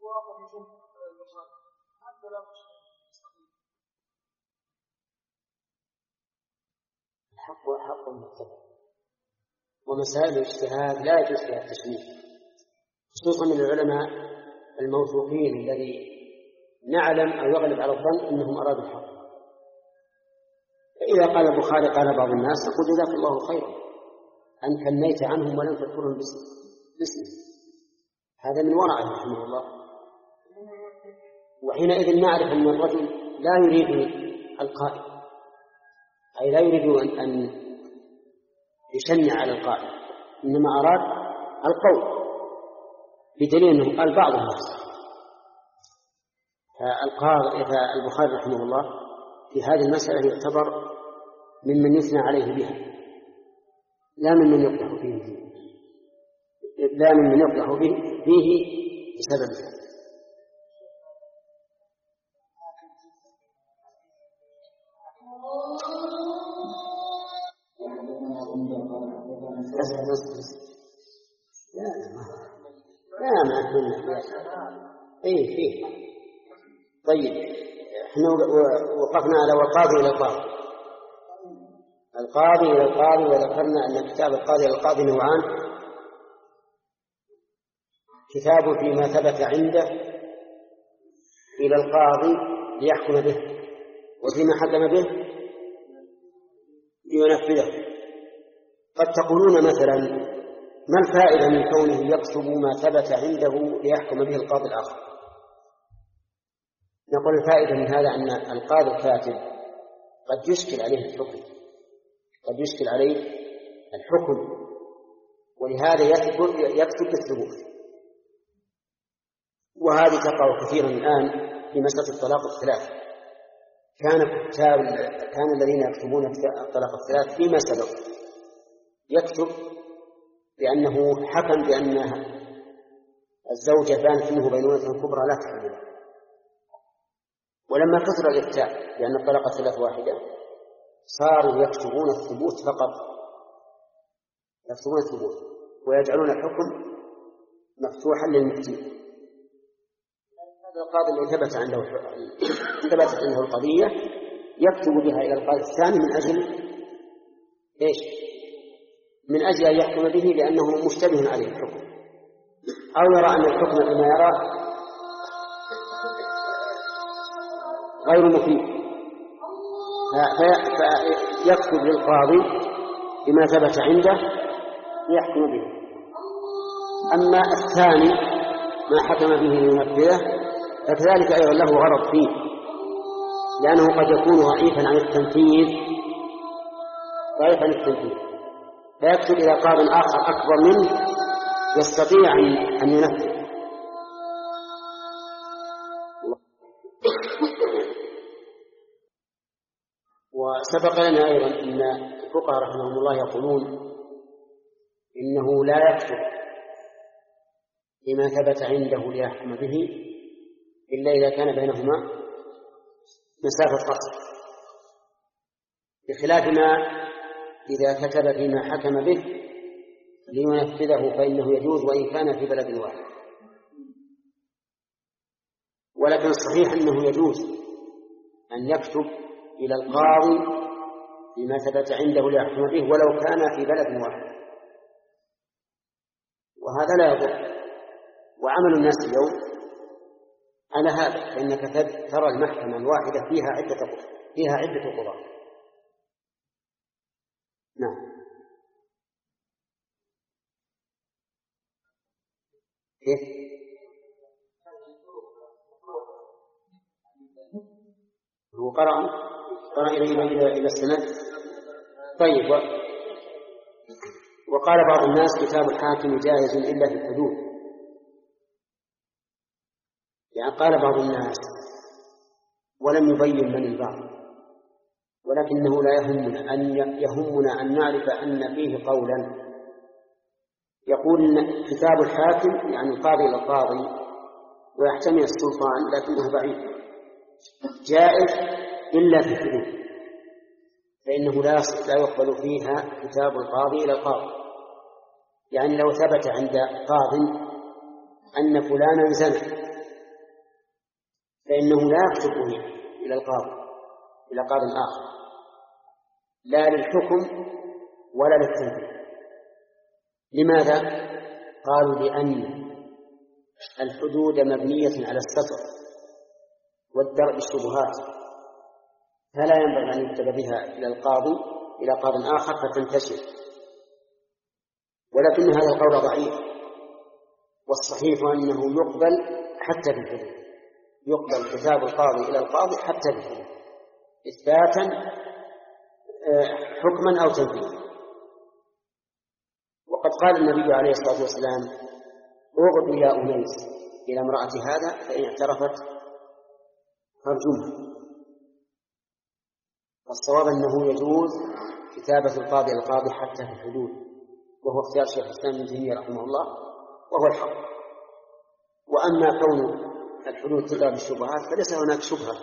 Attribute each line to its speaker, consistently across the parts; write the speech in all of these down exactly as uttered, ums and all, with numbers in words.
Speaker 1: الحق وحق متبع، ومسائل الاجتهاد لا يجوز فيها التشميل، خصوصا من العلماء الموثوقين الذي نعلم أو يغلب على الظن أنهم أرادوا الحق. فإذا قال البخاري قال بعض الناس نقول جزاك الله خيرا أن كنيت عنهم ولم تذكرهم باسمه، هذا من ورعه رحمه الله. وحينئذ نعرف أن الرجل لا يريد القائل، أي لا يريد أن يشنع على القائل، إنما أراد القول، بدليل أنه قال بعض الناس. فالبخاري رحمه الله في هذه المسألة يعتبر ممن يثنى عليه بها، لا ممن يقدح فيه لا ممن يقدح فيه بسببها. لا لا ما كنا اي فيه. طيب احنا وقفنا على والقاضي الى القاضي، القاضي الى القاضي، وذكرنا ان كتاب القاضي الى القاضي نوعان: كتاب فيما ثبت عنده الى القاضي ليحكم به، وفيما حكم به لينفذه. قد تقولون مثلا ما الفائدة من كونه يكتب ما ثبت عنده ليحكم به القاضي الآخر؟ نقول الفائدة من هذا أن القاضي الكاتب قد يشكل عليه الحكم، قد يشكل عليه الحكم، ولهذا يكتب بالثبوت. وهذه تقع كثيرا الآن في مسألة الطلاق الثلاث. كان كتاب كان الذين يكتبون الطلاق الثلاث فيما سبق يكتب بأنه حكم بأن الزوجة بانت منه بينونة كبرى لا تحمل. ولما كثر الإفتاء بأن الطلاق الثلاث واحدة صاروا يكتبون الثبوت فقط، يكتبون الثبوت ويجعلون الحكم مفتوحا للمفتي. هذا القاضي الذي ثبت عنده ثبتت عنده القضية يكتب بها إلى القاضي الثاني من أجل إيش؟ من أجل أن يحكم به لأنه مشتبه عليه الحكم، أو يرى أن الحكم بما يرى غير مفيد، فيكتب للقاضي بما ثبت عنده ليحكم به. أما الثاني ما حكم به لينفذه فكذلك أيضا له غرض فيه، لأنه قد يكون ضعيفا عن التنفيذ ضعيفا عن التنفيذ فيكتب إلى قاض آخر أكبر منه يستطيع أن ينفذ. وسبق لنا أيضا أن الفقهاء رحمهم الله يقولون إنه لا يكتب بما ثبت عنده ليحكم به إلا إذا كان بينهما مسافة قصر، بخلاف ما إذا كتب فيما حكم به لينفذه فإنه يجوز وإن كان في بلد واحد. ولكن الصحيح أنه يجوز أن يكتب إلى القاضي بما ثبت عنده ليحكم به ولو كان في بلد واحد، وهذا لا يضر. وعمل الناس اليوم على هذا، فإنك ترى المحكمة الواحدة فيها عدة فيها عدة قضاة. نعم. إيه؟ هو قرأ قرأ إلى إلى إلى السند. طيب. وقال بعض الناس كتاب الحاكم جائز إلا في الحدود. يعني قال بعض الناس ولم يبين من البعض، ولكنه لا يهمنا أن يهمنا أن نعرف أن فيه قولا يقول إن كتاب الحاكم يعني القاضي إلى القاضي ويحتمل السلطان لكنه بعيد جائز إلا في الحدود، فإنه لا لا يقبل فيها كتاب القاضي إلى القاضي. يعني لو ثبت عند قاض أن فلانا زنى فإنه لا يكتبه إلى القاضي إلى قاض آخر، لا للحكم ولا للتنفيذ. لماذا؟ قالوا لأن الحدود مبنية على الستر والدرء الشبهات، فلا ينبغي أن يكتب بها إلى القاضي إلى قاض آخر فتنتشر. ولكن هذا القول ضعيف، والصحيح أنه يقبل حتى في الحدود، يقبل كتاب القاضي إلى القاضي حتى في الحدود إثباتا حكما أو تنفيذا. وقد قال النبي عليه الصلاة والسلام: اغد يا أنيس إلى امرأة هذا فإن اعترفت فارجمها. والصواب أنه يجوز كتابة القاضي القاضي حتى في الحدود، وهو اختيار شيخ الإسلام ابن تيمية رحمه الله، وهو الحق. وأما كون الحدود تدرى بالشبهات فليس هناك شبهة،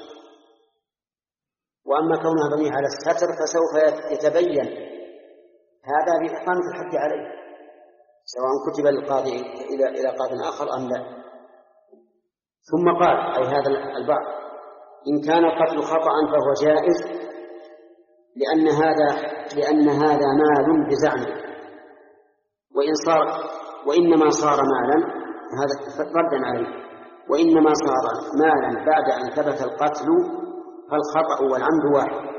Speaker 1: وأما كونها مبنية على الستر فسوف يتبين هذا بإقامة الحد عليه، سواء كتب القاضي إلى إلى قاض آخر أم لا. ثم قال أي هذا البعض: إن كان القتل خطأ فهو جائز، لأن هذا لأن هذا مال بزعمه، وإن صار وإنما صار مالا، هذا ردا عليه، وإنما صار مالا بعد أن ثبت القتل، فالخطأ والعمد واحد.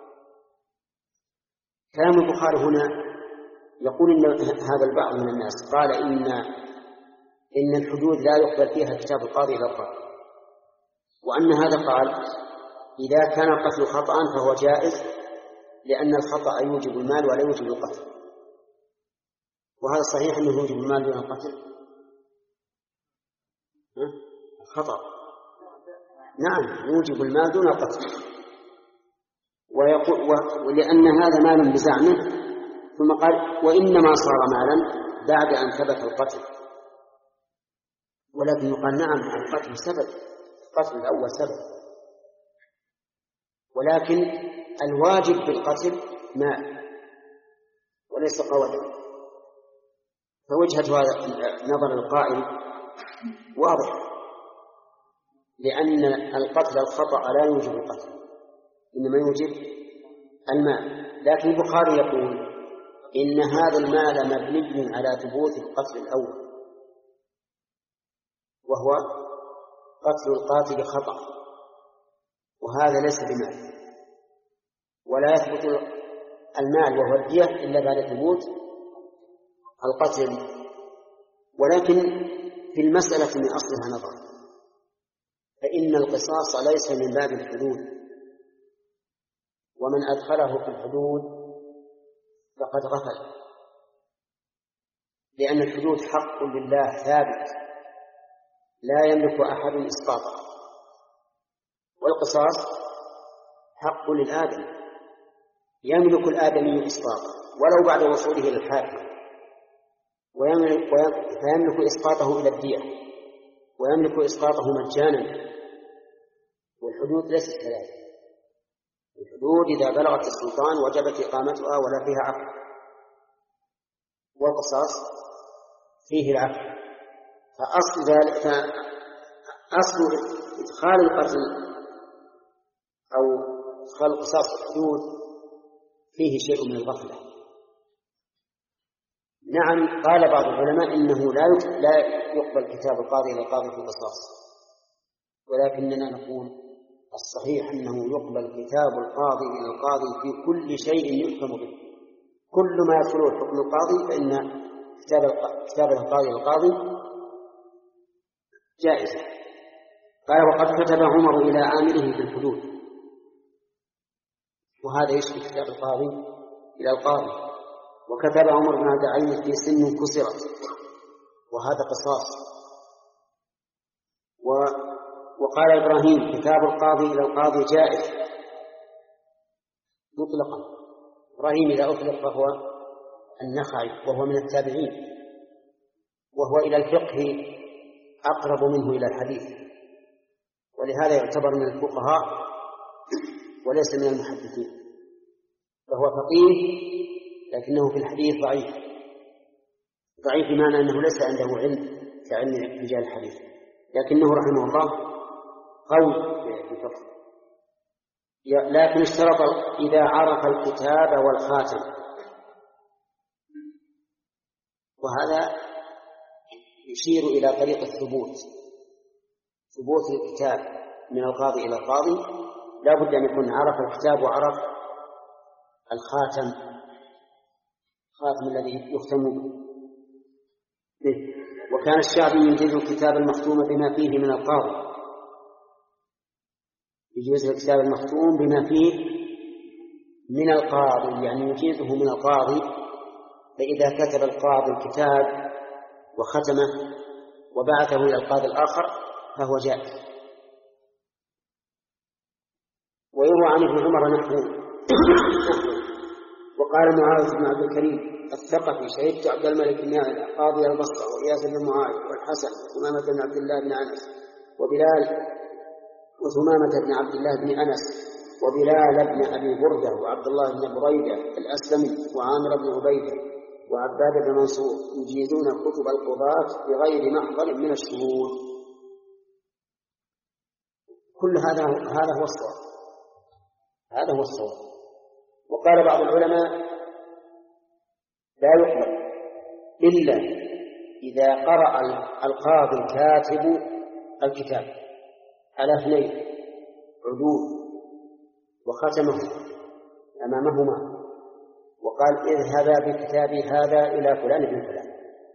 Speaker 1: كلام البخاري هنا يقول إن هذا البعض من الناس قال إن إن الحدود لا يقبل فيها كتاب القاضي إلى القاضي، وأن هذا قال إذا كان القتل خطأ فهو جائز، لأن الخطأ يوجب المال ولا يوجب القتل. وهذا صحيح أنه يوجب المال دون القتل؟ خطأ، نعم يوجب المال دون القتل. ويقول ولأن هذا مال بزعمه، ثم قال وإنما صار مالا بعد أن ثبت القتل. ولكن يقال نعم القتل سبب، القتل الأول سبب، ولكن الواجب بالقتل مال وليس قولا. فوجهة هذا نظر القائل واضح، لأن القتل الخطأ لا يوجب القتل، إنما يوجب المال. لكن البخاري يقول إن هذا المال مبني على ثبوت القتل الأول، وهو قتل القاتل خطأ، وهذا ليس بمال، ولا يثبت المال وهو الدية إلا بعد ثبوت القتل. ولكن في المسألة من أصلها نظر، فإن القصاص ليس من باب الحدود، ومن أدخله في الحدود فقد غفل، لأن الحدود حق لله ثابت لا يملك أحد إسقاطه، والقصاص حق للآدم يملك الآدمي إسقاطه ولو بعد وصوله إلى الحاكم، ويملك فيملك إسقاطه إلى الدية، ويملك إسقاطه مجانا. والحدود ليست كذلك، الحدود إذا بلغت السلطان وجبت إقامتها ولا فيها عقل، والقصاص فيه العقل. فأصل ذلك فأصل إدخال القتل أو إدخال القصاص في الحدود فيه شيء من الغفلة. نعم قال بعض العلماء إنه لا يقبل كتاب القاضي إلى القاضي في القصاص، ولكننا نقول الصحيح أنه يقبل كتاب القاضي إلى القاضي في كل شيء يحكم به، كل ما يدخله حكم القاضي فإن كتاب القاضي إلى القاضي جائز. قال وقد كتب عمر إلى عامله في الحدود، وهذا يشبه كتاب القاضي إلى القاضي. وكتب عمر بن عبد العزيز في سن كسرت، وهذا قصاص. و وقال إبراهيم كتاب القاضي إلى القاضي جائز مطلقا. إبراهيم إذا أطلق فهو النخعي، وهو من التابعين، وهو إلى الفقه أقرب منه إلى الحديث، ولهذا يعتبر من الفقهاء وليس من المحدثين، فهو فقيه لكنه في الحديث ضعيف، ضعيف بمعنى أنه ليس عنده علم كعلم رجال الحديث، لكنه رحمه الله قول بكفر، لكن اشترط إذا عرف الكتاب والخاتم، وهذا يشير إلى طريق الثبوت، ثبوت الكتاب من القاضي إلى القاضي لا بد أن يكون عرف الكتاب وعرف الخاتم، الخاتم الذي يختم به. وكان الشعبي يجيز الكتاب المختوم بما فيه من القاضي، يجيز الكتاب المختوم بما فيه من القاضي، يعني يجيزه من القاضي. فإذا كتب القاضي الكتاب وختمه وبعثه إلى القاضي الآخر فهو جائز. ويروى عن ابن عمر نحوه. وقال معاذ بن عبد الكريم الثقفي: شهدت عبد الملك بن قاضي البصرة وإياس بن معاذ والحسن وثمامة بن عبد الله بن أنس وبلال وثمامة بن عبد الله بن أنس وبلال بن أبي بردة وعبد الله بن بريدة الأسلمي وعامر بن عبيدة وعباد بن منصور يجيزون كتب القضاة بغير محضر من الشهود. كل هذا هذا هو الصواب، هذا هو الصواب. وقال بعض العلماء: لا يقبل إلا إذا قرأ القاضي الكاتب الكتاب على اثنين عدول وختمه أمامهما وقال: اذهبا بكتابي هذا إلى فلان بن فلان.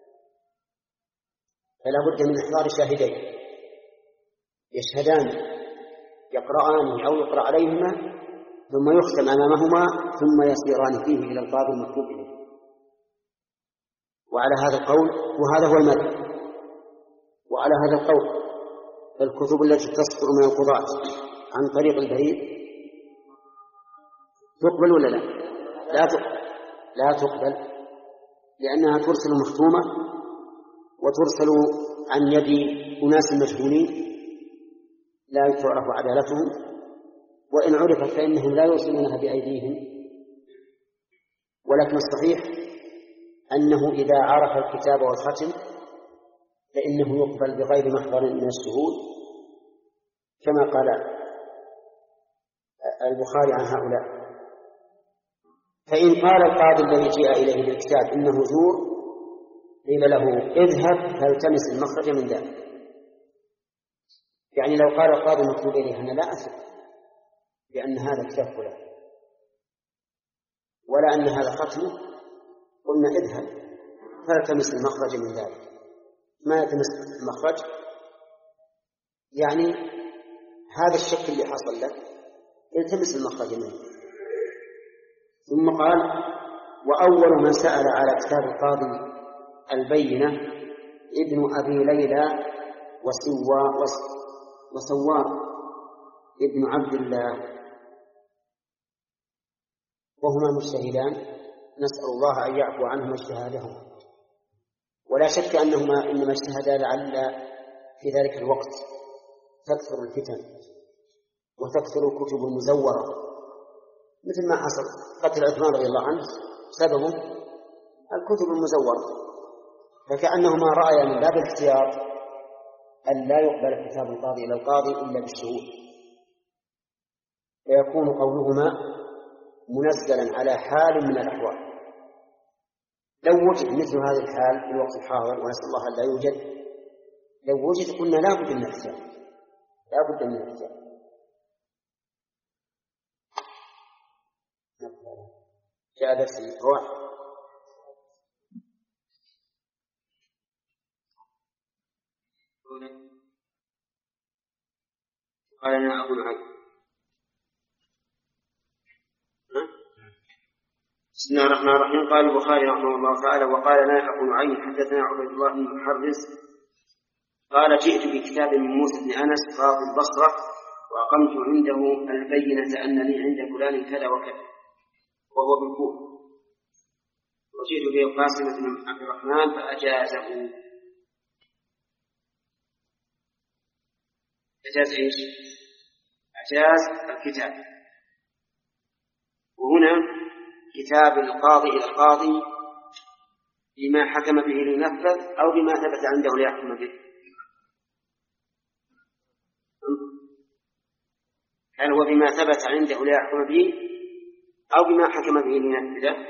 Speaker 1: فلا بد من إحضار شاهدين يشهدان يقرآن أو يقرأ عليهما ثم يختم أمامهما ثم يسيران فيه إلى القاضي المكتوب إليه. وعلى هذا القول، وهذا هو المذهب، وعلى هذا القول فالكتب التي تصدر من القضاة عن طريق البريد تقبل ولا لا؟ لا تقبل، لا تقبل، لأنها ترسل مختومة وترسل عن يد أناس مجهولين لا تعرف عدالتهم، وإن عرفت فإنهم لا يرسلونها بأيديهم. ولكن الصحيح أنه إذا عرف الكتاب والختم فإنه يقبل بغير محضر من الشهود، كما قال البخاري عن هؤلاء. فإن قال القاضي الذي جاء إليه بالكتاب إنه زور، قيل له: اذهب فالتمس المخرج من ذلك. يعني لو قال القاضي المكتوب إليه: أنا لا أثق بأن هذا كتاب فلان ولا أن هذا ختمه، قلنا: اذهب فالتمس المخرج من ذلك. ما يتمس المخرج؟ يعني هذا الشك اللي حصل لك التمس المخرج منه. ثم قال: وأول من سأل على كتاب القاضي البينة ابن أبي ليلى وسوا وسوار ابن عبد الله، وهما مجتهدان، نسأل الله أن يعفو عنهما اجتهادهما. ولا شك أنهما إنما اجتهدا لعل في ذلك الوقت تكثر الفتن وتكثر الكتب المزورة، مثل ما حصل قتل عثمان رضي الله عنه سببه الكتب المزورة. فكأنهما رأيا من باب الاحتياط أن لا يقبل كتاب القاضي إلى القاضي إلا بالشهود، فيكون قولهما منزلا على حال من الأحوال. لو وجد مثل هذا الحال في الوقت الحاضر، ونسأل الله أن لا يوجد، لو وجد قلنا لا بد من الاحتياط، لا بد من الاحتياط. جاء درس القواعد. قال لنا أبو نعيم: بسم الله الرحمن الرحيم. قال البخاري رحمه الله تعالى: وقال لنا أبو نعيم حدثنا عبيد الله بن محرز قال: جئت بكتاب من موسى بن أنس قاضي البصرة وأقمت عنده البينة أن لي عند فلان كذا وكذا، وهو بالكوفة، وجئت به القاسم بن عبد الرحمن فأجازه. أجاز إيش؟ أجاز الكتاب. وهنا كتاب القاضي إلى القاضي بما حكم به لينفذ أو بما ثبت عنده ليحكم به. هل هو بما ثبت عنده ليحكم به أو بما حكم به لنفذه؟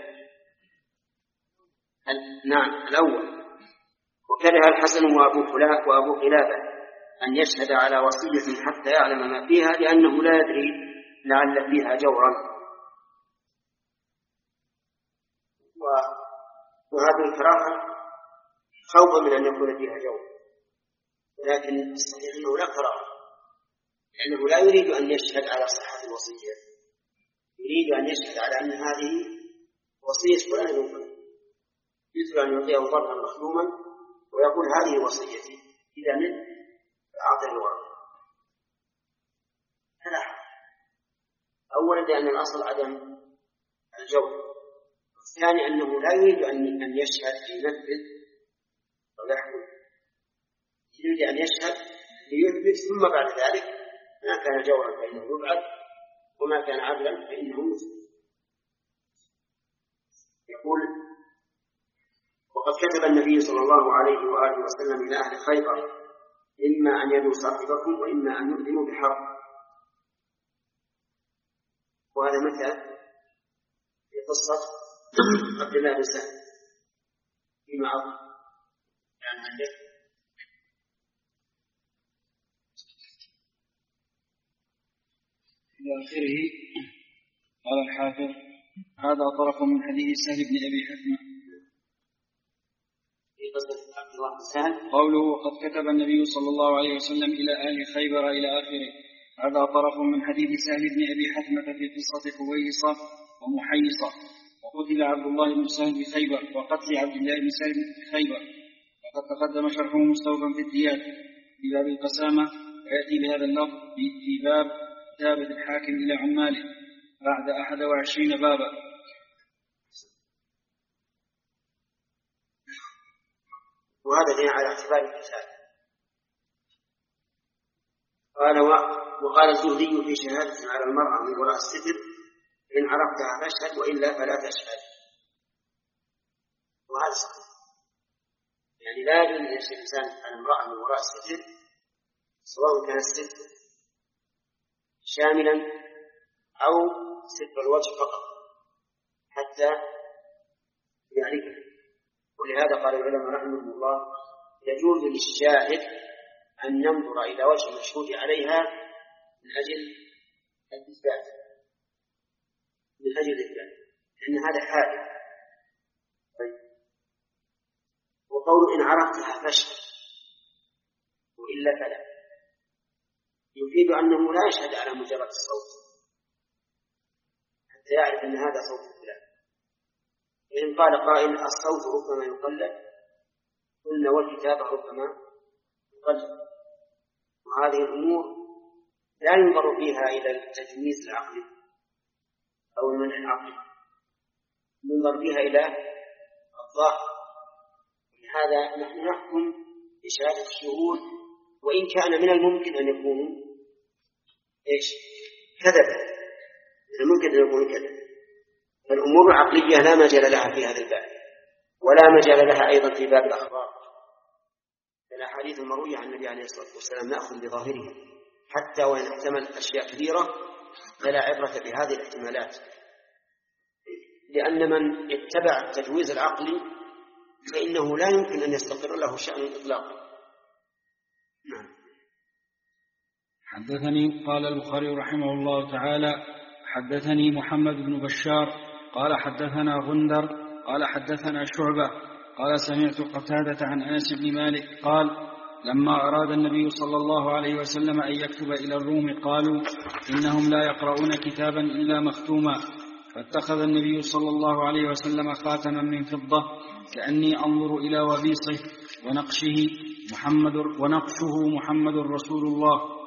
Speaker 1: نعم الأول. وكره الحسن وأبو خلاف وأبو خلافة أن يشهد على وصية حتى يعلم ما فيها لأنه لا يدري لعل فيها جورا. وهذه الكراهة خوفا من أن يكون فيها جور، ولكن الصحيح أنه لا كراهة، لأنه لا يريد أن يشهد على صحة الوصية، يريد أن يشهد على أن هذه وصية فلان وفلان، مثل أن يعطيه ضربا مخدوما ويقول هذه وصيتي إذا مت فأعطيه الورق. هذا أولا لأن الأصل عدم الجور، الثاني أنه لا يريد أن يشهد لينفذ أو يحكم، يريد أن يشهد ليثبت ثم بعد ذلك ما كان جورا فإنه يبعد وما كان عدلا فإنه يثبت. يقول وقد كتب النبي صلى الله عليه وآله وسلم إلى أهل خيبر إما أن يدوا صاحبكم وإما أن يؤذنوا بحرب. وهذا متى؟ في قصة عبد الله بن سهل فيما أظن يعني عنده
Speaker 2: إلى آخره. قال الحافظ هذا طرف من حديث سهل بن أبي حثمة
Speaker 1: في قصة عبد الله بن سهل
Speaker 2: قوله قد كتب النبي صلى الله عليه وسلم إلى أهل خيبر إلى آخره. هذا طرف من حديث سهل بن أبي حثمة في قصة كويصة ومحيصة وقتل عبد الله بن سهل بخيبر وقتل عبد الله بن سهل بخيبر، وقد تقدم شرحه مستوفا في الديات في باب القسامة، ويأتي بهذا اللفظ في باب كتابة الحاكم إلى عماله بعد أحد وعشرين بابا.
Speaker 1: وهذا دين على اعتبار الكتاب. قال وقال الزهري في شهادة على المرأة من وراء الستر إن عرفتها فاشهد وإلا فلا تشهد. وهذا صحيح، يعني لا يجوز أن يشهد الإنسان على المرأة من وراء الستر سواء كان الستر شاملا أو ستر الوجه فقط حتى يعرفه. ولهذا قال العلماء رحمهم الله يجوز للشاهد أن ينظر إلى وجه المشهود عليها من أجل الإثبات من أجل الإثبات لأن هذا حادث. طيب. وقول إن عرفتها فاشهد وإلا فلا يفيد أنه لا يشهد على مجرد الصوت حتى يعرف أن هذا صوت فلان. إن قال قائل الصوت ربما يقلد قلنا والكتابة ربما يقلد، وهذه الأمور لا ينظر فيها إلى التجميز العقلي أو المنع العقلي، ينظر فيها إلى الظاهر. لهذا نحن نحكم بشهادة الشهود وإن كان من الممكن أن يكونوا إيش كذبا، من الممكن أن يكونوا كذبا. فالأمور العقلية لا مجال لها في هذا الباب، ولا مجال لها أيضا في باب الأخبار. الأحاديث المروية عن النبي عليه الصلاة والسلام نأخذ بظاهرها حتى وإن احتمل أشياء كثيرة فلا عبرة بهذه الاحتمالات، لأن من اتبع التجويز العقلي فإنه لا يمكن أن يستقر له شأن إطلاقا. نعم.
Speaker 2: حدثني قال البخاري رحمه الله تعالى حدثني محمد بن بشار قال حدثنا غندر قال حدثنا شعبة قال سمعت قتادة عن أنس بن مالك قال لما أراد النبي صلى الله عليه وسلم أن يكتب إلى الروم قالوا إنهم لا يقرؤون كتابا إلا مختوما، فاتخذ النبي صلى الله عليه وسلم خاتما من فضة كأني أنظر إلى وبيصه ونقشه محمد ونقشه محمد رسول الله.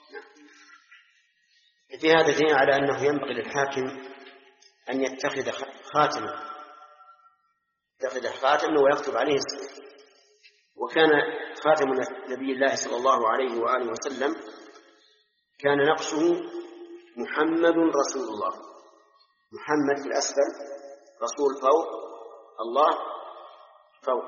Speaker 1: في هذا دليل على أنه ينبغي للحاكم أن يتخذ خاتما يتخذ خاتما ويكتب عليه اسمه. وكان خاتم نبي الله صلى الله عليه وآله وسلم كان نقشه محمد رسول الله، محمد في الأسفل، رسول فوق، الله فوق،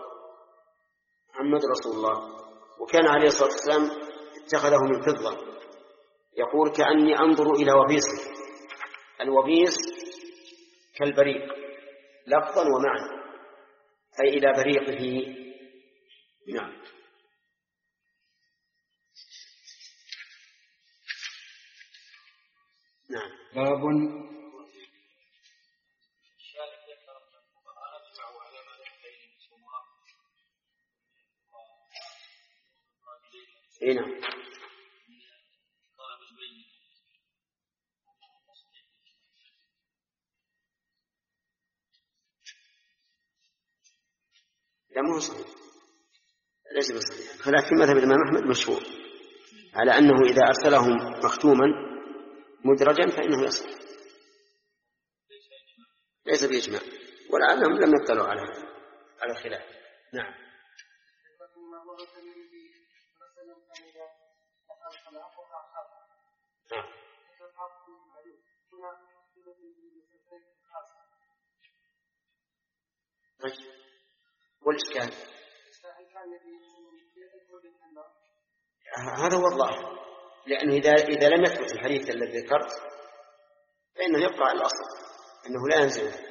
Speaker 1: محمد رسول الله. وكان عليه الصلاة والسلام اتخذه من فضة يقول كأني أنظر إلى وبيص. الوبيص كالبريق لفظا ومعنى، أي إلى بريقه. نعم. نعم.
Speaker 2: باب
Speaker 1: إيه نعم. لا مو صحيح، ليس بصحيح. خلاف في مذهب الإمام أحمد مشهور على أنه إذا أرسله مختوما مدرجا فإنه يصح، ليس بإجماع، ولعلهم لم يطلعوا على على الخلاف. نعم. والإشكال هذا هو الظاهر، لأنه إذا إذا لم يثبت الحديث الذي ذكرت فإنه يبقى على الأصل أنه لا ينزل.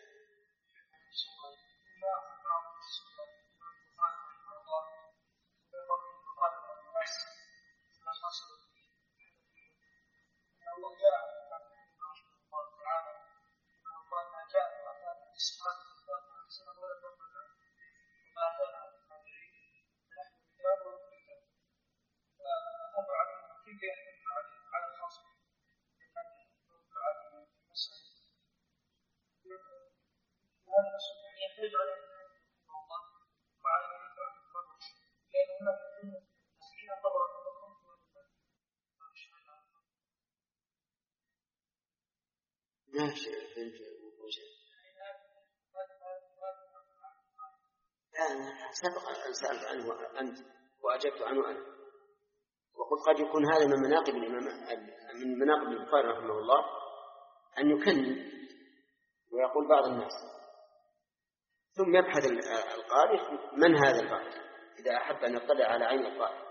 Speaker 1: سبق أن سألت عنه أنت وأجبت عنه أنا، وقلت قد يكون هذا من مناقب الإمام من مناقب البخاري رحمه الله أن يكلم ويقول بعض الناس، ثم يبحث القارئ من هذا القارئ إذا أحب أن يطلع على عين القارئ.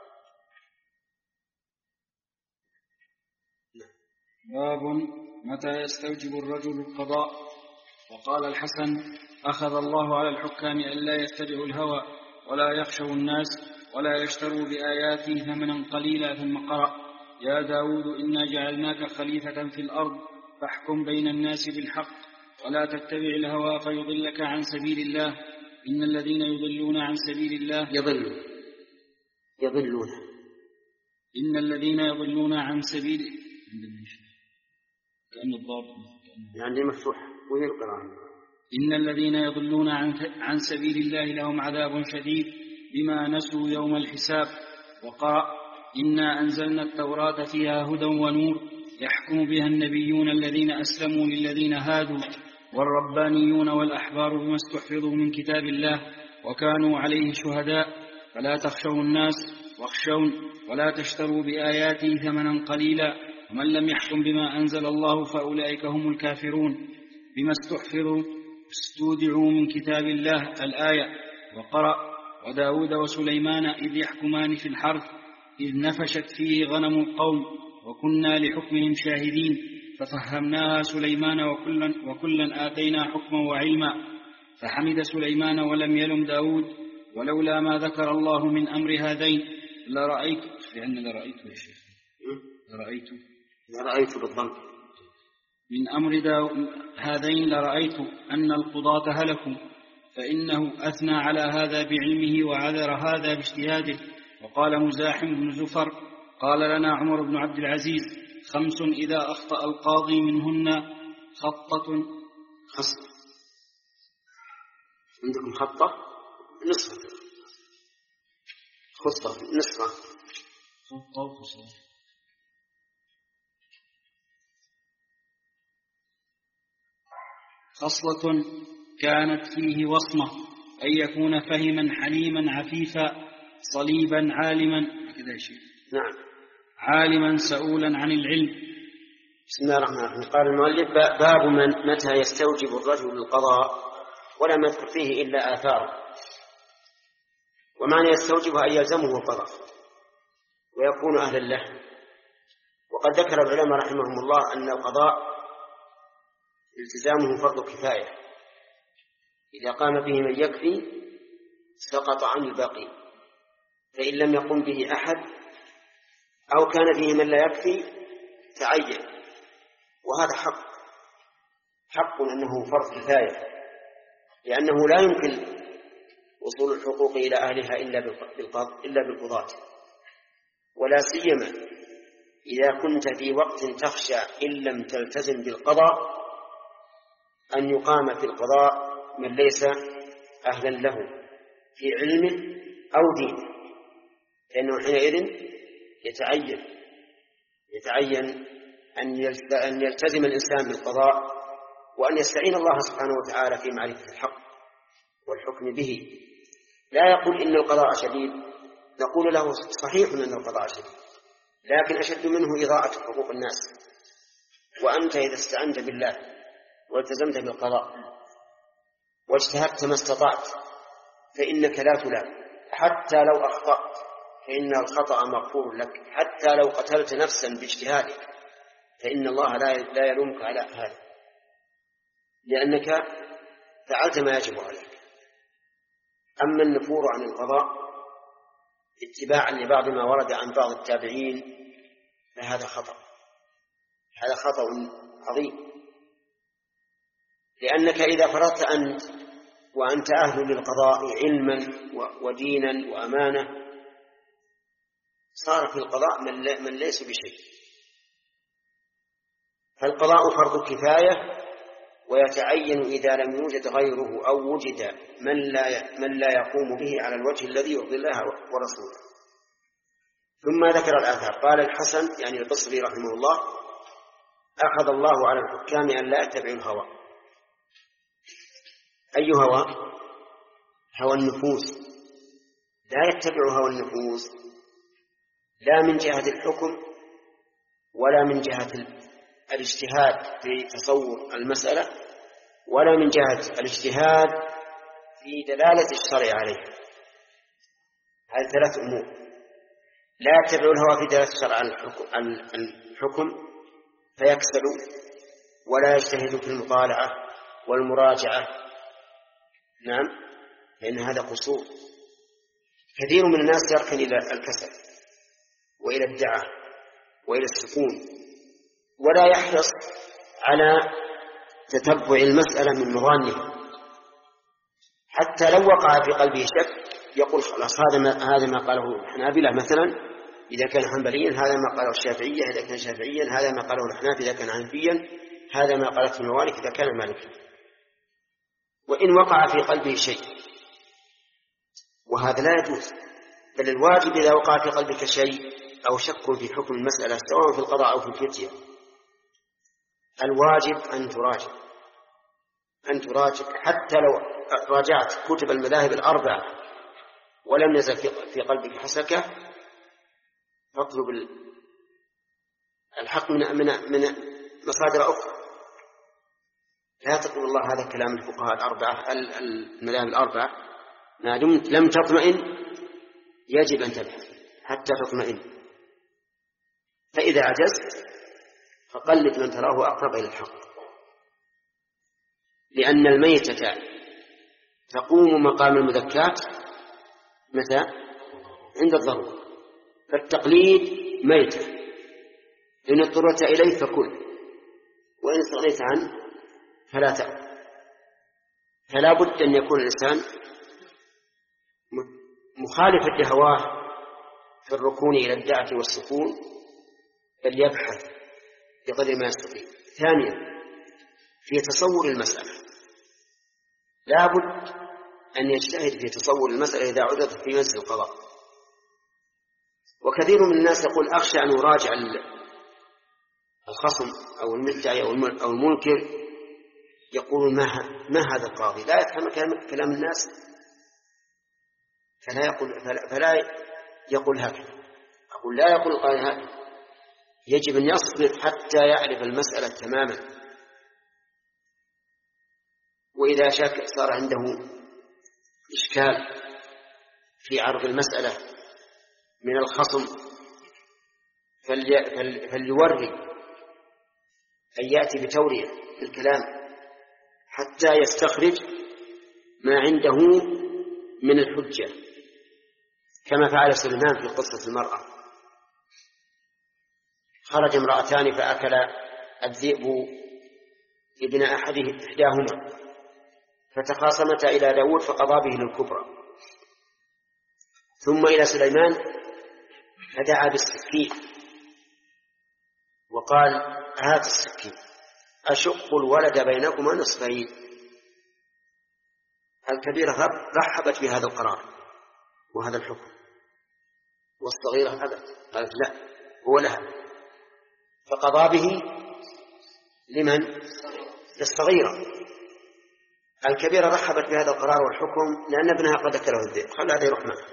Speaker 2: باب متى يستوجب الرجل القضاء. وقال الحسن: أخذ الله على الحكام ألا يتبعوا الهوى ولا يخشوا الناس ولا يشتروا بآياته ثمنا قليلا. ثم قرأ: يا داود إنا جعلناك خليفة في الأرض فاحكم بين الناس بالحق ولا تتبع الهوى فيضلك عن سبيل الله إن الذين يضلون عن سبيل الله
Speaker 1: يضلون يضلون
Speaker 2: إن الذين يضلون عن سبيل كأن الضاد
Speaker 1: يعني مفتوح وهي القراءة.
Speaker 2: إن الذين يضلون عن, عن سبيل الله لهم عذاب شديد بما نسوا يوم الحساب. وقرأ: إنا أنزلنا التوراة فيها هدى ونور يحكم بها النبيون الذين أسلموا للذين هادوا والربانيون والأحبار بما استحفظوا من كتاب الله وكانوا عليه شهداء فلا تخشوا الناس واخشون ولا تشتروا بآياتي ثمنا قليلا ومن لم يحكم بما أنزل الله فأولئك هم الكافرون بما استحفظوا استودعوا من كتاب الله الآية. وقرأ: وداود وسليمان إذ يحكمان في الحرث إذ نفشت فيه غنم القوم وكنا لحكمهم شاهدين ففهمناها سليمان وكلا, وكلا آتينا حكما وعلما فحمد سليمان ولم يلم داود ولولا ما ذكر الله من أمر هذين لرأيت لأن لرأيت يا شيخ لرأيت
Speaker 1: لرأيت بالضبط
Speaker 2: من أمر هذين لرأيت أن القضاة هلكوا فإنه أثنى على هذا بعلمه وعذر هذا باجتهاده. وقال مزاحم بن زفر: قال لنا عمر بن عبد العزيز: خمس إذا أخطأ القاضي منهن خطة
Speaker 1: خصة. عندكم خطة نصف خصة نصف
Speaker 2: خطة وخصة. خصلة كانت فيه وصمة أن يكون فهما حليما عفيفا صليبا عالما كذا شيء.
Speaker 1: نعم.
Speaker 2: عالما سؤولا عن العلم.
Speaker 1: بسم الله الرحمن الرحيم. قال المؤلف: باب من متى يستوجب الرجل القضاء ولم يذكر فيه إلا آثاره. ومعنى يستوجب أن يلزمه القضاء ويكون أهلا له وقد ذكر العلماء رحمهم الله أن القضاء التزامه فرض كفاية، إذا قام به من يكفي سقط عن الباقي، فإن لم يقم به أحد أو كان به من لا يكفي تعين، وهذا حق حق أنه فرض كفاية، لأنه لا يمكن وصول الحقوق إلى أهلها إلا بالقضاة، ولا سيما إذا كنت في وقت تخشى إن لم تلتزم بالقضاء أن يقام في القضاء من ليس أهلا له في علمه أو دينه، لأنه حينئذ يتعين يتعين أن يلتزم الإنسان بالقضاء، وأن يستعين الله سبحانه وتعالى في معرفة الحق والحكم به. لا يقول إن القضاء شديد، نقول له صحيح أن القضاء شديد، لكن أشد منه إضاعة حقوق الناس. وأنت إذا استعنت بالله والتزمت بالقضاء واجتهدت ما استطعت فإنك لا تلام، حتى لو أخطأت فإن الخطأ مغفور لك، حتى لو قتلت نفسا باجتهادك فإن الله لا يلومك على هذا، لأنك فعلت ما يجب عليك. أما النفور عن القضاء اتباعا لبعض ما ورد عن بعض التابعين فهذا خطأ، هذا خطأ عظيم، لأنك إذا فرضت أنت وأنت أهل للقضاء علما ودينا وأمانة صار في القضاء من ليس بشيء. فالقضاء فرض كفاية، ويتعين إذا لم يوجد غيره أو وجد من لا من لا يقوم به على الوجه الذي يرضي الله ورسوله. ثم ذكر الآثار. قال الحسن يعني البصري رحمه الله: أخذ الله على الحكام أن لا يتبعوا الهوى. أي هوى؟ هوى النفوس، لا يتبعوا هوى النفوس، لا من جهة الحكم ولا من جهة الاجتهاد في تصور المسألة، ولا من جهة الاجتهاد في دلالة الشرع عليه. هذه ثلاث أمور: لا يتبعوا الهوى في دلالة الشرع عن الحكم فيكسلوا، ولا يجتهدوا في المطالعة والمراجعة، نعم، لأن هذا قصور. كثير من الناس يركن إلى الكسل وإلى الدعة وإلى السكون، ولا يحرص على تتبع المسألة من مظانها، حتى لو وقع في قلبه شك يقول خلاص هذا ما, هذا ما قاله الحنابلة مثلا إذا كان حنبليا، هذا ما قاله الشافعية إذا كان شافعيا، هذا ما قاله الأحناف إذا كان حنفيا، هذا ما قالته المالك إذا كان مالكا. وإن وقع في قلبه شيء، وهذا لا يجوز، بل الواجب إذا وقع في قلبك شيء أو شك في حكم المسألة سواء في القضاء أو في الفتية، الواجب أن تراجع أن تراجع حتى لو راجعت كتب المذاهب الأربعة ولم يزل في قلبك حسكة، فاطلب الحق من من من مصادر أخرى. لا تقول الله هذا كلام الفقهاء الأربعة المذاهب الأربعة، ما دمت لم تطمئن يجب أن تبحث حتى تطمئن، فإذا عجزت فقلد من تراه أقرب إلى الحق، لأن الميتة تقوم مقام المذكات متى؟ عند الضرورة. فالتقليد ميتة، إن اضطررت إليه فكل، وإن استغنيت عنه فلا تأكل. فلا بد أن يكون الإنسان مخالفا لهواه في الركون إلى الدعة والسكون، بل يبحث بقدر ما يستطيع. ثانيا، في تصور المسألة لا بد أن يجتهد في تصور المسألة إذا عرضت في منزل القضاء. وكثير من الناس يقول أخشى أن أراجع الخصم أو المدعي أو المنكر، يقول ما, ما هذا القاضي لا يفهم كلام الناس، فلا يقول, فلا, فلا يقول هكذا. أقول لا يقول القاضي هكذا، يجب أن يصبر حتى يعرف المسألة تماما. وإذا شك صار عنده إشكال في عرض المسألة من الخصم فلي فليوري أن يأتي بتورية في الكلام حتى يستخرج ما عنده من الحجة، كما فعل سليمان في قصة المرأة. خرج امرأتان فأكل الذئب ابن أحده إحداهما فتخاصمتا إلى داود فقضى به للكبرى، ثم إلى سليمان فدعا بالسكين وقال هات السكين أشق الولد بينكما نصفين. الكبيرة رحبت بهذا القرار وهذا الحكم، والصغيرة أبت قالت لا هو لها، فقضى به لمن؟ للصغيرة. الكبيرة رحبت بهذا القرار والحكم لأن ابنها قد أكله الذئب، خلى هذا يروح معه،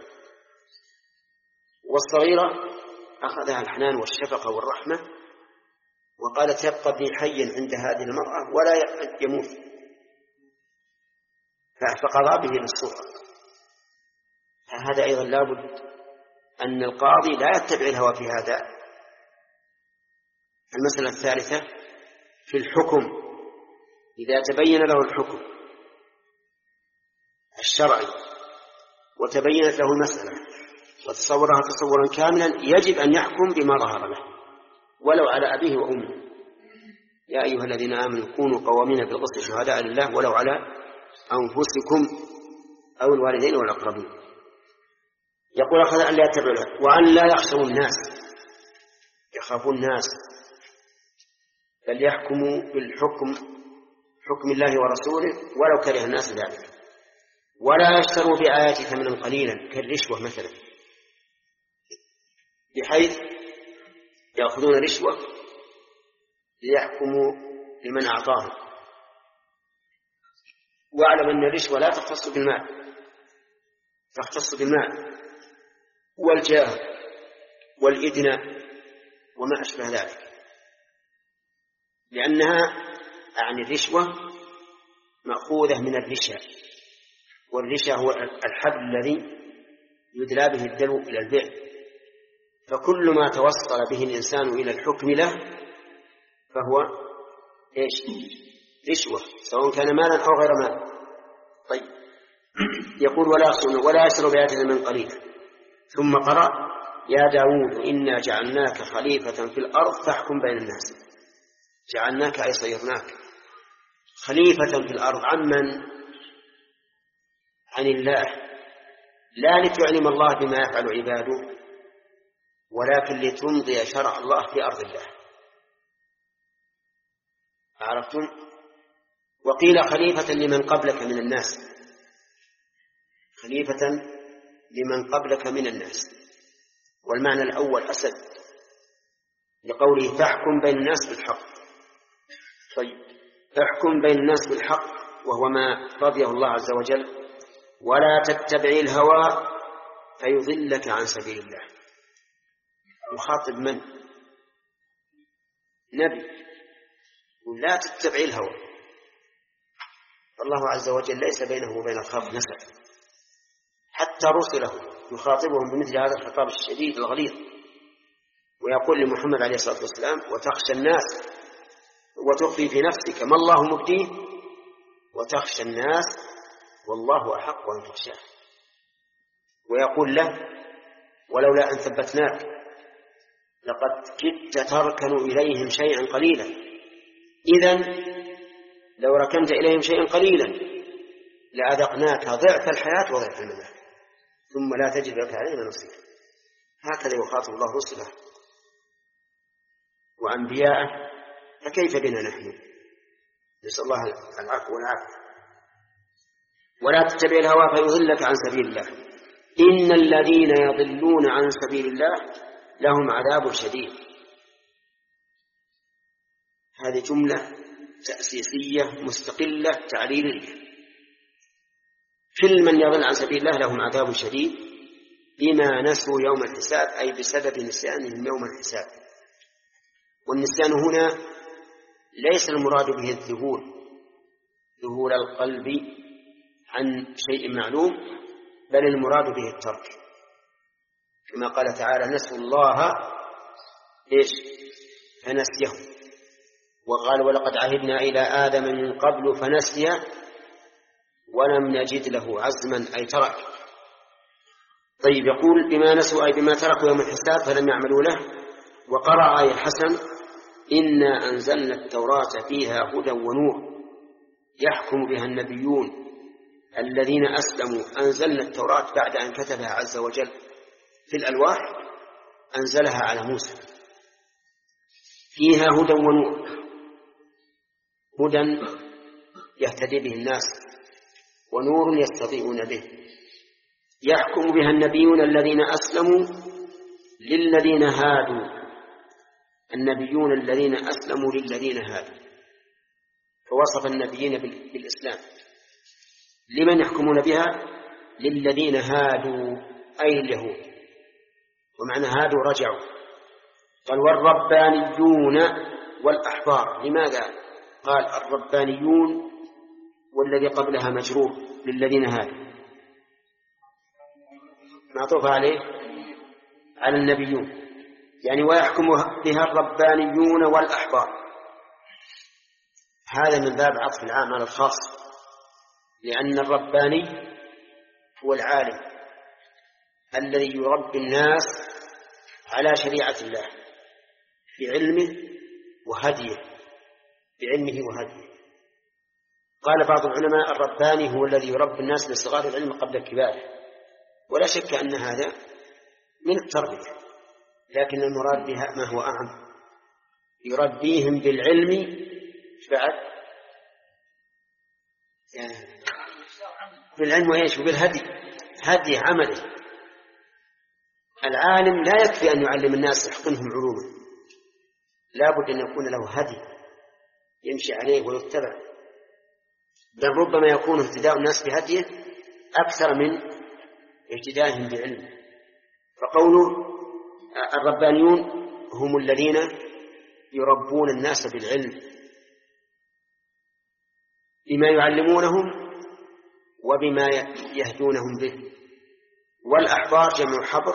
Speaker 1: والصغيرة أخذها الحنان والشفقة والرحمة وقالت يبقى ابني حيا عند هذه المرأة ولا يموت، فقضى به للصغرى. فهذا أيضا لابد أن القاضي لا يتبع الهوى في هذا. المسألة الثالثة في الحكم، إذا تبين له الحكم الشرعي وتبينت له المسألة وتصورها تصورا كاملا يجب أن يحكم بما ظهر له ولو على أبيه وأمه. يا أيها الذين آمنوا كونوا قوامين بالقسط شهداء لله ولو على أنفسكم أو الوالدين والأقربين. يقول أخذ أن لا يتبعوا له وأن لا يخشوا الناس، يخافوا الناس، بل يحكموا بالحكم حكم الله ورسوله ولو كره الناس ذلك، ولا يشتروا بآيات ثمنا قليلا كالرشوة مثلا، بحيث يأخذون رشوة ليحكموا لمن أعطاهم. واعلم أن الرشوة لا تختص بالمال، تختص بالمال والجاه والإدناء وما أشبه ذلك، لأنها عن الرشوة مأخوذة من الرشا، والرشا هو الحبل الذي يدلى به الدلو إلى البئر، فكل ما توصل به الإنسان إلى الحكم له فهو إيش؟ رشوة، سواء كان مالا أو غير مال. طيب يقول ولا يخشون ولا يشتروا بآيات من قليل. ثم قرأ يا داود إنا جعلناك خليفة في الأرض فاحكم بين الناس. جعلناك أي صيرناك خليفة في الأرض، عمن؟ عن الله، لا لتعلم الله بما يفعل عباده ولكن لتمضي شرع الله في أرض الله. عرفتم؟ وقيل خليفة لمن قبلك من الناس، خليفة لمن قبلك من الناس، والمعنى الأول أسد لقوله فاحكم بين الناس بالحق. طيب فاحكم بين الناس بالحق وهو ما رضيه الله عز وجل، ولا تتبع الهوى فيضلك عن سبيل الله. يخاطب من؟ نبي، ولا تتبع الهوى. الله عز وجل ليس بينه وبين الخلق نسب، حتى رسله يخاطبهم بمثل هذا الخطاب الشديد الغليظ، ويقول لمحمد عليه الصلاة والسلام وتخشى الناس وتخفي في نفسك ما الله مبديه وتخشى الناس والله أحق أن تخشاه. ويقول له ولولا أن ثبتناك لقد كدت تركن إليهم شيئا قليلا، إذن لو ركنت إليهم شيئا قليلا لأذقناك ضعف الحياة وضعف الممات ثم لا تجد لك علينا نصيرا. هكذا يخاطب الله رسله وأنبياءه، فكيف بنا نحن؟ نسأل الله العفو والعافية. ولا تتبع الهوى فيضلك عن سبيل الله إن الذين يضلون عن سبيل الله لهم عذاب شديد. هذه جملة تأسيسية مستقلة تعليلية. كل من يضل عن سبيل الله لهم عذاب شديد بما نسوا يوم الحساب، أي بسبب نسيانهم يوم الحساب. والنسيان هنا ليس المراد به الذهول، ذهول القلب عن شيء معلوم، بل المراد به الترك، كما قال تعالى نسوا الله إيش فنسيه. وقال ولقد عهدنا إلى آدم من قبل فنسي ولم نجد له عزما أي ترك. طيب يقول بما نسوا أي بما تركوا يوم الحساب فلم يعملوا له. وقرأ آية الحسن إنا أنزلنا التوراة فيها هدى ونور يحكم بها النبيون الذين أسلموا. أنزلنا التوراة بعد أن كتبها عز وجل في الألواح أنزلها على موسى فيها هدى ونور. هدى يهتدي به الناس ونور يستضيئون به. يحكم بها النبيون الذين أسلموا للذين هادوا. النبيون الذين أسلموا للذين هادوا فوصف النبيين بالإسلام. لمن يحكمون بها؟ للذين هادوا أي اليهود. ومعنى هادوا رجعوا. قال والربانيون والأحبار. لماذا قال الربانيون والذي قبلها مجرور للذين هادوا؟ معطوف عليه على النبيون يعني ويحكم بها الربانيون والأحبار. هذا من باب عطف العام على الخاص لأن الرباني هو العالم الذي يربي الناس على شريعة الله بعلمه وهديه بعلمه وهديه. قال بعض العلماء الرباني هو الذي يربي الناس لصغار العلم قبل كباره. ولا شك أن هذا من التربية لكن المراد بها ما هو أعم يربيهم بالعلم بعد يعني بالعلم وإيش وبالهدي هدي عمله. العالم لا يكفي أن يعلم الناس يحقنهم علوما لا بد أن يكون له هدي يمشي عليه ويتبع بل ربما يكون اهتداء الناس بهديه أكثر من اهتدائهم بعلم. فقوله الربانيون هم الذين يربون الناس بالعلم بما يعلمونهم وبما يهدونهم به. والأحبار جمع حبر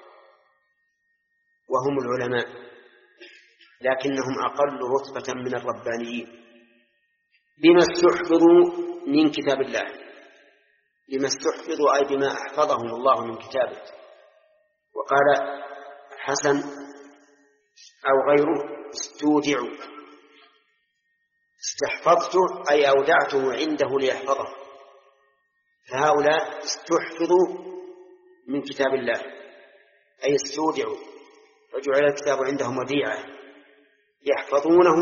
Speaker 1: وهم العلماء لكنهم أقل رتبة من الربانيين بما استحفظوا من كتاب الله. بما استحفظوا أي بما أحفظهم الله من كتابه. وقال حسن أو غيره استودعوا. استحفظته أي أودعته عنده ليحفظه. فهؤلاء استحفظوا من كتاب الله أي استودعوا وجعل الكتاب عندهم وديعة يحفظونه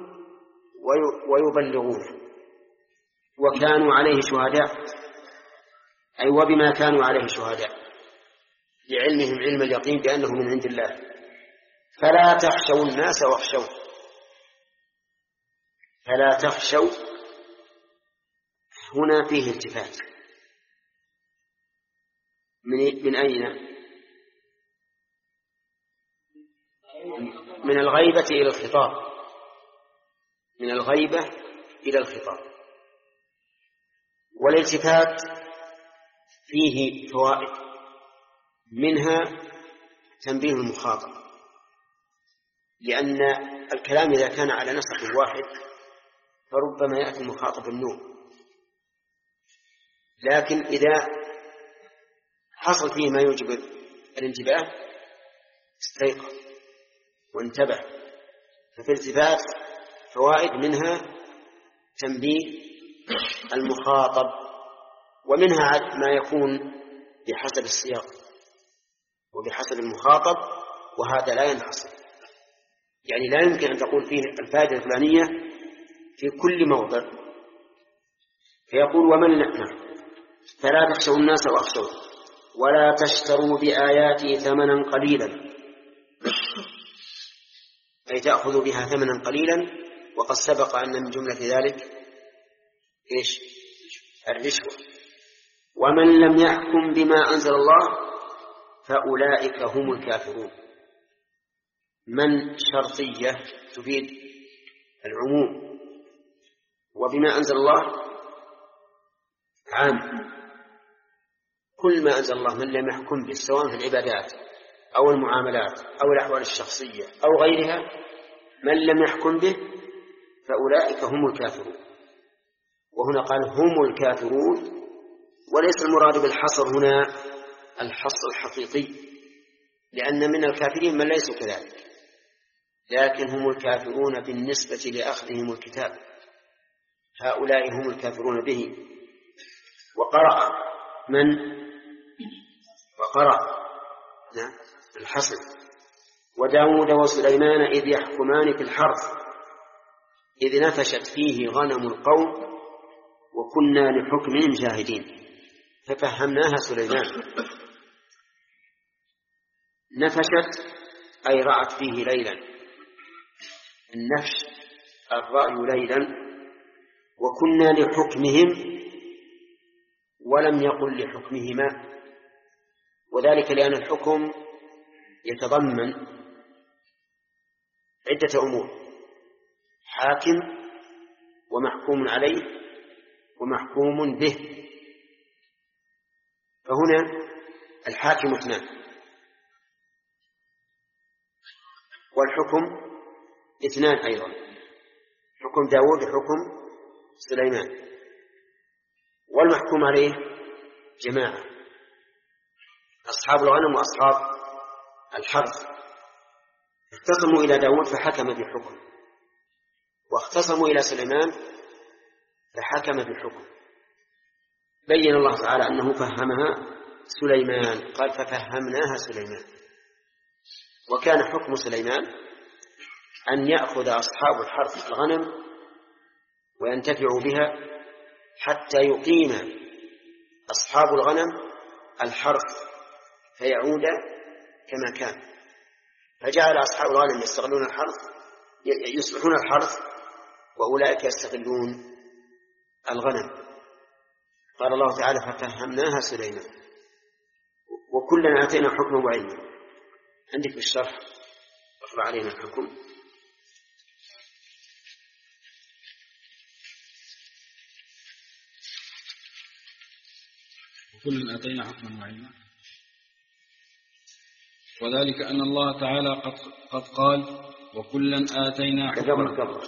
Speaker 1: ويبلغونه. وكانوا عليه شهداء أي وبما كانوا عليه شهداء لعلمهم علم اليقين بأنه من عند الله. فلا تخشوا الناس واخشوا. فلا تخشوا هنا فيه التفات من من أين؟ من الغيبة إلى الخطاب. من الغيبة إلى الخطاب. والالتفات فيه فوائد منها تنبيه المخاطب لأن الكلام إذا كان على نسق واحد فربما يأتي المخاطب النوم لكن إذا حصل فيه ما يوجب الانتباه استيقظ وانتبه. ففي الالتفات فوائد منها تنبيه المخاطب ومنها ما يكون بحسب السياق وبحسب المخاطب وهذا لا ينحصر يعني لا يمكن أن تقول فيه الفائدة الفلانية في كل موضع. فيقول ومن نحن فلا تخشوا الناس واخشوا ولا تشتروا بآياتي ثمنا قليلا أي تأخذوا بها ثمنا قليلا. وقد سبق أن من جملة ذلك إيش الرشوة. ومن لم يحكم بما أنزل الله فأولئك هم الكافرون. من شرطية تفيد العموم وبما أنزل الله عام كل ما أنزل الله من لم يحكم به سواء في العبادات أو المعاملات أو الأحوال الشخصية أو غيرها من لم يحكم به فأولئك هم الكافرون. وهنا قال هم الكافرون، وليس المراد بالحصر هنا الحصر الحقيقي، لأن من الكافرين من ليسوا كذلك، لكن هم الكافرون بالنسبة لأخذهم الكتاب، هؤلاء هم الكافرون به. وقرأ من وقرأ نعم الحصر وداود وسليمان إذ يحكمان في الحرث إذ نفشت فيه غنم القوم وكنا لحكمهم شاهدين ففهمناها سليمان. نفشت أي رأت فيه ليلا، النفش الرأي ليلا، وكنا لحكمهم ولم يقل لحكمهما، وذلك لأن الحكم يتضمن عدة أمور: حاكم ومحكوم عليه ومحكوم به. فهنا الحاكم اثنان والحكم اثنان أيضا، حكم داود وحكم سليمان، والمحكوم عليه جماعة: أصحاب الغنم وأصحاب الحرث. اختصموا إلى داود فحكم بالحكم، واختصموا إلى سليمان فحكم بالحكم. بين الله تعالى أنه فهمها سليمان، قال ففهمناها سليمان. وكان حكم سليمان أن يأخذ أصحاب الحرث الغنم وينتفعوا بها حتى يقيم أصحاب الغنم الحرث فيعود كما كان. فجعل أصحاب الغنم يستغلون الحرث يصلحون الحرث وأولئك يستغلون الغنم. قال الله تعالى ففهمناها سليمان وكلنا آتينا حكما وعلما. عندك بالشرح اقرأ علينا الحكم.
Speaker 2: وكلنا آتينا حكما وعلما، وذلك أن الله تعالى قد, قد قال وكلا آتينا حكما.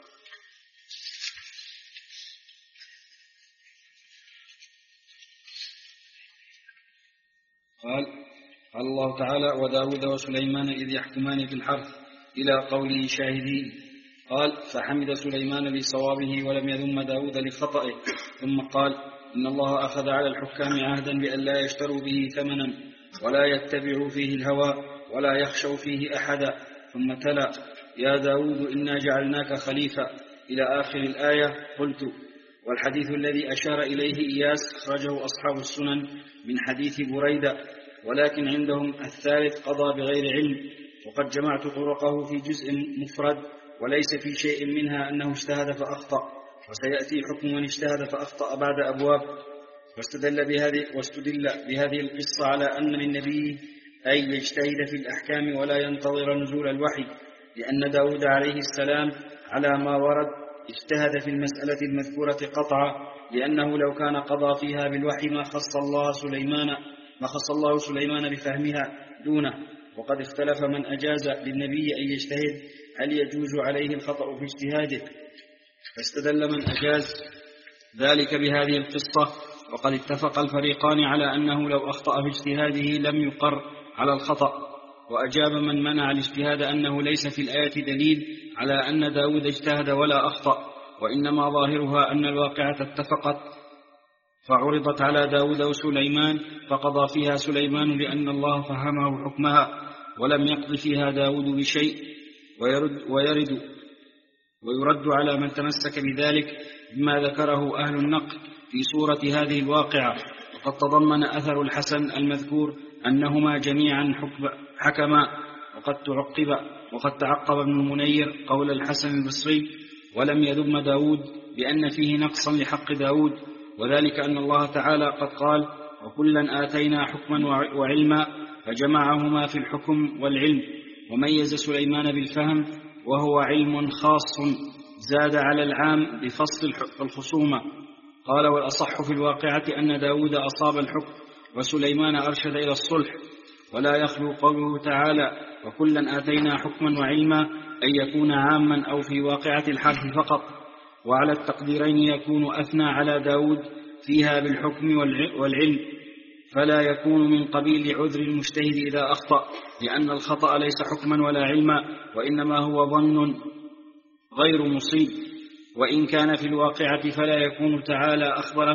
Speaker 2: قال قال الله تعالى وداود وسليمان إذ يحكمان في الحرث إلى قوله شاهدين. قال فحمد سليمان لصوابه ولم يذم داود لخطئه، ثم قال إن الله أخذ على الحكام عهدا بأن لا يشتروا به ثمنا ولا يتبعوا فيه الهوى ولا يخشوا فيه أحدا. ثم تلا يا داود إنا جعلناك خليفة إلى آخر الآية. قلت والحديث الذي أشار إليه إياس أخرجه أصحاب السنن من حديث بريدة، ولكن عندهم الثالث قضى بغير علم، وقد جمعت طرقه في جزء مفرد وليس في شيء منها أنه اجتهد فأخطأ، وسيأتي حكم من اجتهد فأخطأ بعد أبواب. واستدل بهذه, واستدل بهذه القصة على أن من نبيه أي يجتهد في الأحكام ولا ينتظر نزول الوحي، لأن داود عليه السلام على ما ورد اجتهد في المسألة المذكورة قطعا، لأنه لو كان قضى فيها بالوحي ما خص الله سليمان ما خص الله سليمان بفهمها دونه. وقد اختلف من أجاز للنبي أن يجتهد هل يجوز عليه الخطأ في اجتهاده، فاستدل من أجاز ذلك بهذه القصة. وقد اتفق الفريقان على أنه لو أخطأ في اجتهاده لم يقر على الخطأ. وأجاب من منع الاجتهاد أنه ليس في الآية دليل على أن داود اجتهد ولا أخطأ، وإنما ظاهرها أن الواقعة اتفقت فعرضت على داود وسليمان فقضى فيها سليمان لأن الله فهمه حكمها، ولم يقض فيها داود بشيء. ويرد, ويرد, ويرد على من تمسك بذلك بما ذكره أهل النقل في صورة هذه الواقعة. وقد تضمن أثر الحسن المذكور أنهما جميعا حكما. وقد تعقب وقد تعقب ابن المنير قول الحسن البصري ولم يذم داود بأن فيه نقصا لحق داود، وذلك أن الله تعالى قد قال وكلا آتينا حكما وعلما، فجمعهما في الحكم والعلم، وميز سليمان بالفهم وهو علم خاص زاد على العام بفصل الخصومة. قال والأصح في الواقعة أن داود أصاب الحكم وسليمان أرشد إلى الصلح، ولا يخلو قوله تعالى وكلا آتينا حكما وعلما أن يكون عاما أو في واقعة الحرف فقط، وعلى التقديرين يكون أثنى على داود فيها بالحكم والعلم، فلا يكون من قبيل عذر المجتهد إذا أخطأ، لأن الخطأ ليس حكما ولا علما، وإنما هو ظن غير مصيب. وإن كان في الواقعة فلا يكون تعالى أخبر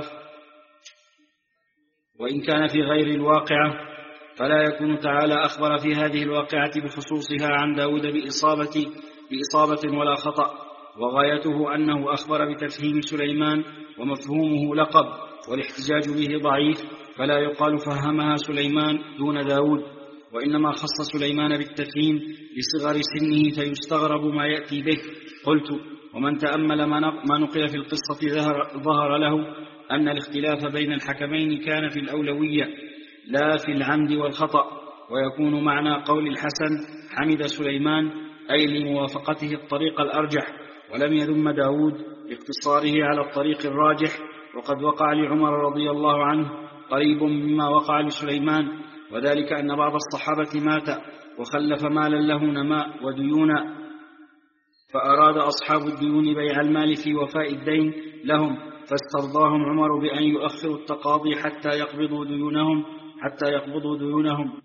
Speaker 2: وإن كان في غير الواقعة فلا يكون تعالى أخبر في هذه الواقعة بخصوصها عن داود بإصابة, بإصابة ولا خطأ، وغايته أنه أخبر بتفهيم سليمان ومفهومه لقب، والاحتجاج به ضعيف، فلا يقال فهمها سليمان دون داود، وإنما خص سليمان بالتفهيم لصغر سنه فيستغرب ما يأتي به. قلت ومن تأمل ما نقل في القصة ظهر له أن الاختلاف بين الحكمين كان في الأولوية لا في العمد والخطأ، ويكون معنى قول الحسن حمد سليمان أي لموافقته الطريق الأرجح، ولم يذم داود لاقتصاره على الطريق الراجح. وقد وقع لعمر رضي الله عنه قريب مما وقع لسليمان، وذلك أن بعض الصحابة مات وخلف مالا له نماء وديونا، فأراد أصحاب الديون بيع المال في وفاء الدين لهم، فاسترضاهم عمر بأن يؤخروا التقاضي حتى يقبضوا ديونهم حتى يقبضوا ديونهم